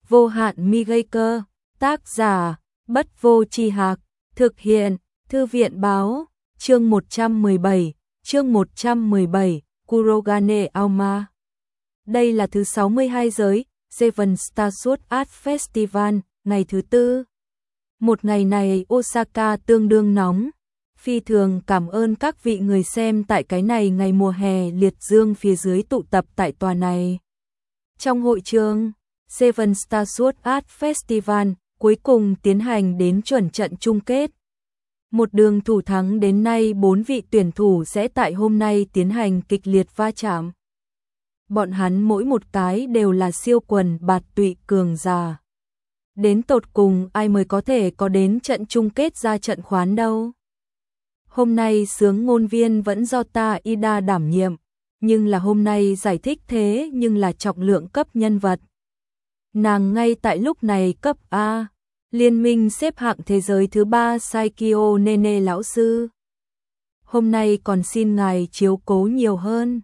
Vô hạn mi gây cơ, tác giả, Bất Vô Tri Hạc, thực hiện, Thư viện báo, chương 117, Kurogane Auma. Đây là thứ 62 giới, Seven Star Sword Art Festival, ngày thứ tư. Một ngày này Osaka tương đương nóng. Phi thường cảm ơn các vị người xem tại cái này ngày mùa hè liệt dương phía dưới tụ tập tại tòa này. Trong hội trường, Seven Star Sword Art Festival cuối cùng tiến hành đến chuẩn trận chung kết. Một đường thủ thắng đến nay 4 vị tuyển thủ sẽ tại hôm nay tiến hành kịch liệt va chạm. Bọn hắn mỗi một cái đều là siêu quần bạt tụy cường giả. Đến tột cùng ai mới có thể có đến trận chung kết ra trận khoán đâu. Hôm nay xướng ngôn viên vẫn do ta Ida đảm nhiệm, nhưng là hôm nay giải thích thế nhưng là trọng lượng cấp nhân vật. Nàng ngay tại lúc này cấp A, liên minh xếp hạng thế giới thứ 3 Saikyo Nene lão sư. Hôm nay còn xin ngài chiếu cố nhiều hơn.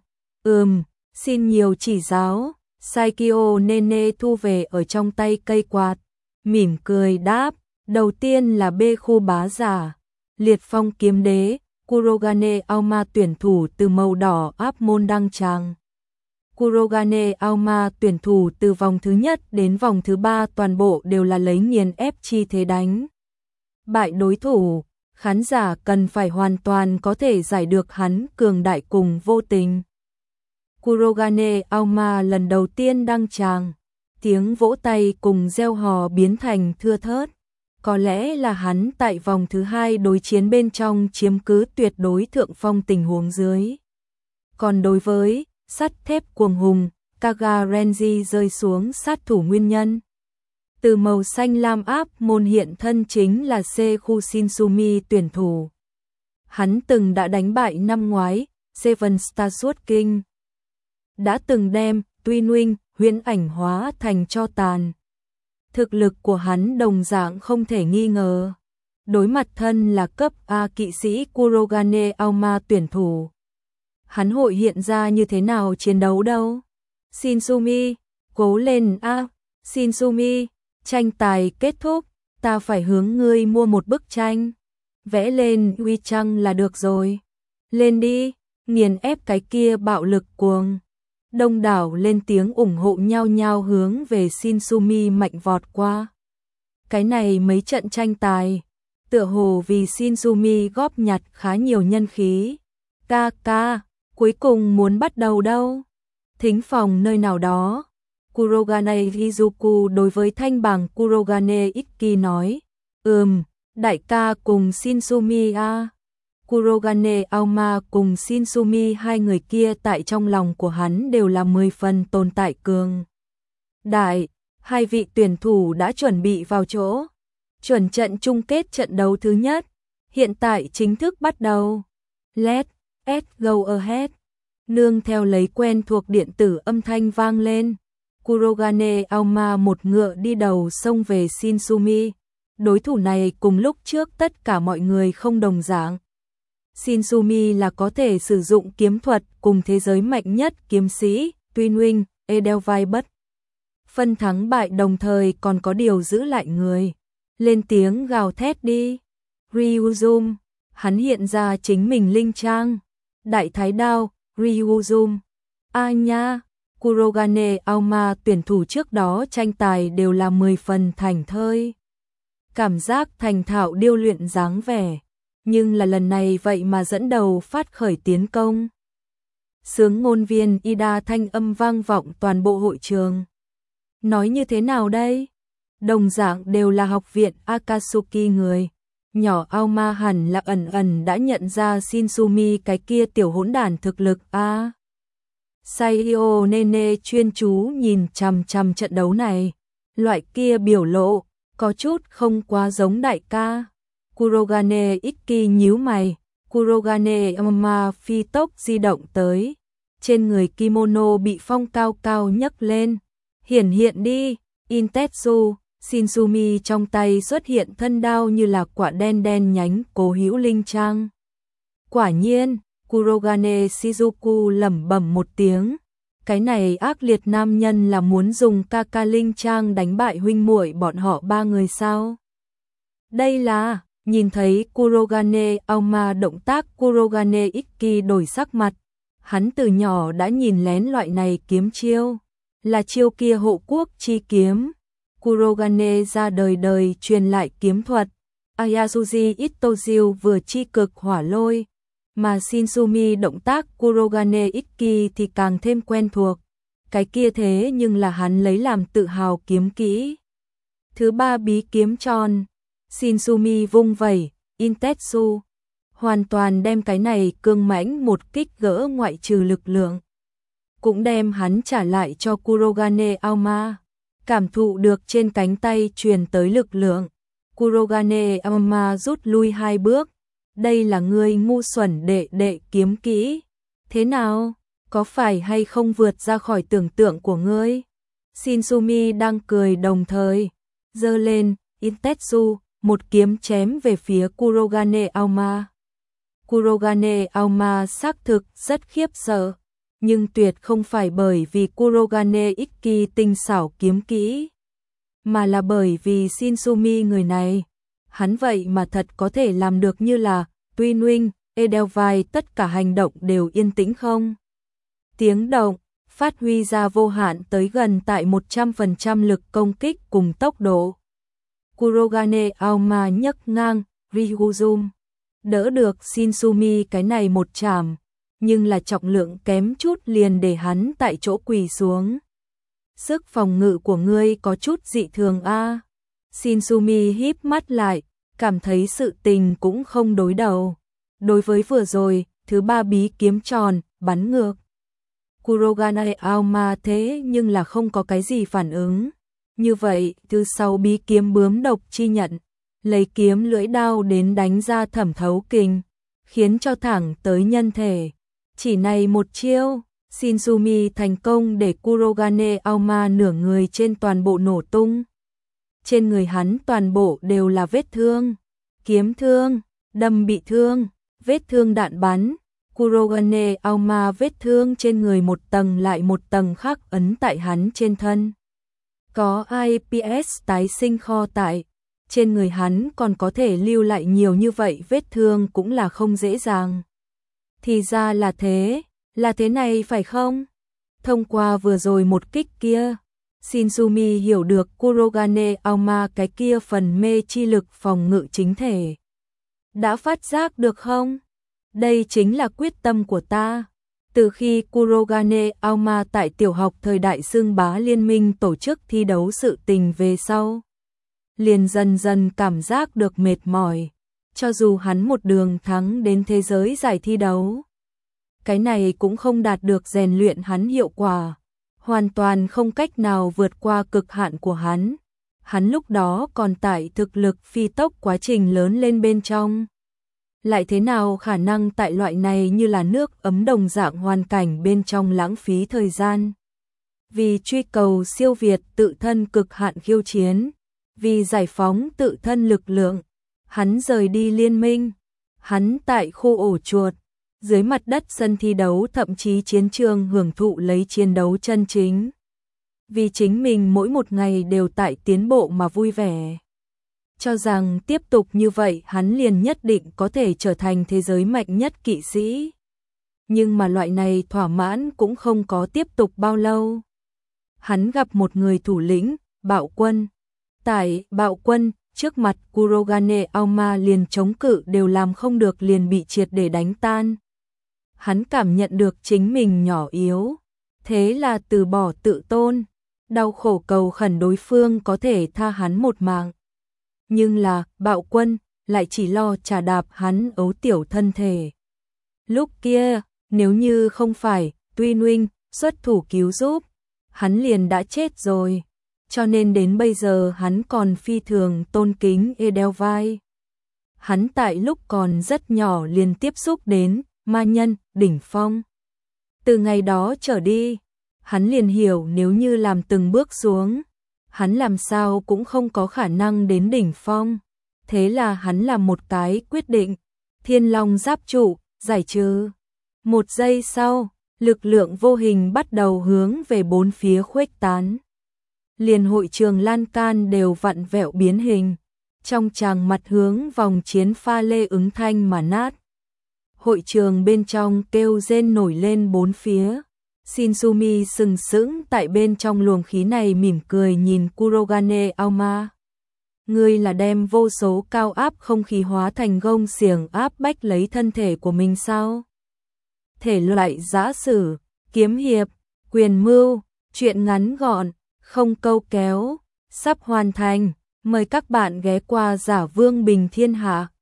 Xin nhiều chỉ giáo. Saikyo Nene thu về ở trong tay cây quạt, mỉm cười đáp, đầu tiên là B khu bá giả, liệt phong kiếm đế, Kurogane Auma tuyển thủ từ màu đỏ áp môn đăng tràng. Kurogane Auma tuyển thủ từ vòng thứ nhất đến vòng thứ 3 toàn bộ đều là lấy nghiền ép chi thế đánh bại đối thủ, khán giả cần phải hoàn toàn có thể giải được hắn cường đại cùng vô tình. Kurogane Auma lần đầu tiên đăng tràng, tiếng vỗ tay cùng reo hò biến thành thưa thớt. Có lẽ là hắn tại vòng thứ 2 đối chiến bên trong chiếm cứ tuyệt đối thượng phong tình huống dưới. Còn đối với sắt thép cuồng hùng, Kaga Renji rơi xuống sát thủ nguyên nhân. Từ màu xanh lam áp môn hiện thân chính là C khu Shinsumi tuyển thủ. Hắn từng đã đánh bại năm ngoái, Seven Star Sword King. Đã từng đem Twin Wing huyễn ảnh hóa thành tro tàn. Thực lực của hắn đồng dạng không thể nghi ngờ. Đối mặt thân là cấp A kỵ sĩ Kurogane Auma tuyển thủ. Hắn hội hiện ra như thế nào chiến đấu đâu? Shinsumi, cố lên a, Shinsumi, tranh tài kết thúc, ta phải hướng ngươi mua một bức tranh. Vẽ lên uy chăng là được rồi. Lên đi, nghiền ép cái kia bạo lực cuồng. Đông đảo lên tiếng ủng hộ nhau nhau hướng về Shinsumi mạnh vọt qua. Cái này mấy trận tranh tài, tựa hồ vì Shinsumi góp nhặt khá nhiều nhân khí. Ca, cuối cùng muốn bắt đầu đâu? Thính phòng nơi nào đó, Kurogane Hizuku đối với thanh bảng Kurogane Ikki nói, đại ca cùng Shinsumi a. Kurogane Auma cùng Shinsumi hai người kia tại trong lòng của hắn đều là 10 phần tồn tại cường đại. Hai vị tuyển thủ đã chuẩn bị vào chỗ. Chuẩn trận chung kết trận đấu thứ nhất, hiện tại chính thức bắt đầu. Let's go ahead. Nương theo lấy quen thuộc điện tử âm thanh vang lên. Kurogane Auma một ngựa đi đầu xông về Shinsumi. Đối thủ này cùng lúc trước tất cả mọi người không đồng dạng. Shinsumi là có thể sử dụng kiếm thuật cùng thế giới mạnh nhất kiếm sĩ, Twin Wing, Edelweiss. Phân thắng bại đồng thời còn có điều giữ lại người. Lên tiếng gào thét đi. Ryuzum, hắn hiện ra chính mình linh trang. Đại thái đao, Ryuzum. Nha, Kurogane Auma tuyển thủ trước đó tranh tài đều là 10 phần thành thơi. Cảm giác thành thạo điêu luyện dáng vẻ. Nhưng là lần này vậy mà dẫn đầu phát khởi tiến công. Xướng ngôn viên Ida thanh âm vang vọng toàn bộ hội trường. Nói như thế nào đây? Đồng dạng đều là học viện Akatsuki người. Nhỏ Auma hẳn là ẩn đã nhận ra Shinsumi cái kia tiểu hỗn đản thực lực a. Saikyo Nene chuyên chú nhìn chằm chằm trận đấu này. Loại kia biểu lộ, có chút không quá giống đại ca. Kurogane Ikki nhíu mày, Kurogane Auma phi tốc di động tới. Trên người kimono bị phong cao cao nhấc lên. Hiển hiện đi, Intetsu, Shinsumi trong tay xuất hiện thân đao như là quả đen đen nhánh cố hữu linh trang. Quả nhiên, Kurogane Shizuku lẩm bẩm một tiếng. Cái này ác liệt nam nhân là muốn dùng ca ca linh trang đánh bại huynh muội bọn họ ba người sao? Đây là, nhìn thấy Kurogane Aoma động tác Kurogane Ikki đổi sắc mặt. Hắn từ nhỏ đã nhìn lén loại này kiếm chiêu, là chiêu kia hộ quốc chi kiếm. Kurogane ra đời đời truyền lại kiếm thuật. Ayasuji Itozu vừa chi cực hỏa lôi, mà Shinzumi động tác Kurogane Ikki thì càng thêm quen thuộc. Cái kia thế nhưng là hắn lấy làm tự hào kiếm kỹ. Thứ ba bí kiếm tròn, Shinzumi vung vẩy, Intetsu, hoàn toàn đem cái này cương mãnh một kích gỡ ngoại trừ lực lượng. Cũng đem hắn trả lại cho Kurogane Aoma, cảm thụ được trên cánh tay truyền tới lực lượng. Kurogane Aoma rút lui 2 bước. Đây là ngươi ngu xuẩn đệ đệ kiếm kỹ. Thế nào? Có phải hay không vượt ra khỏi tưởng tượng của ngươi? Shinzumi đang cười đồng thời giơ lên Intetsu, một kiếm chém về phía Kurogane Aoma. Kurogane Aoma xác thực rất khiếp sợ, nhưng tuyệt không phải bởi vì Kurogane Ikki tinh xảo kiếm kỹ, mà là bởi vì Shinzumi người này. Hắn vậy mà thật có thể làm được như là Tuy Nguyen, Edelweiss, tất cả hành động đều yên tĩnh không tiếng động, phát huy ra vô hạn tới gần tại 100% lực công kích cùng tốc độ. Kurogane Aoma nhấc ngang, Ryuzum, đỡ được Shinzumi cái này một chảm, nhưng là trọng lượng kém chút liền để hắn tại chỗ quỳ xuống. Sức phòng ngự của ngươi có chút dị thường a. Shinzumi híp mắt lại, cảm thấy sự tình cũng không đối đầu. Đối với vừa rồi, thứ ba bí kiếm tròn, bắn ngược. Kurogane Aoma thế nhưng là không có cái gì phản ứng. Như vậy, thứ 6 bí kiếm bướm độc chi nhận, lấy kiếm lưỡi đao đến đánh ra thẩm thấu kình, khiến cho thẳng tới nhân thể. Chỉ này một chiêu, Shinzumi thành công để Kurogane Aoma nửa người trên toàn bộ nổ tung. Trên người hắn toàn bộ đều là vết thương, kiếm thương, đâm bị thương, vết thương đạn bắn. Kurogane Aoma vết thương trên người một tầng lại một tầng khắc ấn tại hắn trên thân. Có IPS tái sinh kho tại, trên người hắn còn có thể lưu lại nhiều như vậy vết thương cũng là không dễ dàng. Thì ra là thế này phải không? Thông qua vừa rồi một kích kia, Shinzumi hiểu được Kurogane Aoma cái kia phần mê chi lực phòng ngự chính thể. Đã phát giác được không? Đây chính là quyết tâm của ta. Từ khi Kurogane Aoma tại tiểu học thời đại xương bá liên minh tổ chức thi đấu sự tình về sau, liền dần dần cảm giác được mệt mỏi, cho dù hắn một đường thắng đến thế giới giải thi đấu. Cái này cũng không đạt được rèn luyện hắn hiệu quả, hoàn toàn không cách nào vượt qua cực hạn của hắn. Hắn lúc đó còn tại thực lực phi tốc quá trình lớn lên bên trong. Lại thế nào khả năng tại loại này như là nước ấm đồng dạng hoàn cảnh bên trong lãng phí thời gian. Vì truy cầu siêu việt tự thân cực hạn khiêu chiến, vì giải phóng tự thân lực lượng, hắn rời đi liên minh. Hắn tại khu ổ chuột, dưới mặt đất sân thi đấu thậm chí chiến trường hưởng thụ lấy chiến đấu chân chính. Vì chính mình mỗi một ngày đều tại tiến bộ mà vui vẻ. Cho rằng tiếp tục như vậy hắn liền nhất định có thể trở thành thế giới mạnh nhất kỵ sĩ. Nhưng mà loại này thỏa mãn cũng không có tiếp tục bao lâu. Hắn gặp một người thủ lĩnh, Bạo Quân. Tại Bạo Quân, trước mặt Kurogane Aoma liền chống cự đều làm không được liền bị triệt để đánh tan. Hắn cảm nhận được chính mình nhỏ yếu. Thế là từ bỏ tự tôn, đau khổ cầu khẩn đối phương có thể tha hắn một mạng. Nhưng là, Bạo Quân lại chỉ lo trà đạp hắn ấu tiểu thân thể. Lúc kia, nếu như không phải Tuy Nguyen xuất thủ cứu giúp, hắn liền đã chết rồi. Cho nên đến bây giờ hắn còn phi thường tôn kính Edelweiss. Hắn tại lúc còn rất nhỏ liền tiếp xúc đến ma nhân đỉnh phong. Từ ngày đó trở đi, hắn liền hiểu nếu như làm từng bước xuống, hắn làm sao cũng không có khả năng đến đỉnh phong. Thế là hắn làm một cái quyết định, Thiên Long Giáp Trụ, giải trừ. Một giây sau, Lực lượng vô hình bắt đầu hướng về bốn phía khuếch tán. Liền hội trường lan can đều vặn vẹo biến hình, trong tràng mặt hướng vòng chiến pha lê ứng thanh mà nát. Hội trường bên trong kêu rên nổi lên bốn phía. Shinsumi sừng sững tại bên trong luồng khí này mỉm cười nhìn Kurogane Aoma. Ngươi là đem vô số cao áp không khí hóa thành gông xiềng áp bách lấy thân thể của mình sao? Thể loại giã sử, kiếm hiệp, quyền mưu, truyện ngắn gọn, không câu kéo, sắp hoàn thành. Mời các bạn ghé qua Giả Vương Bình Thiên Hạ.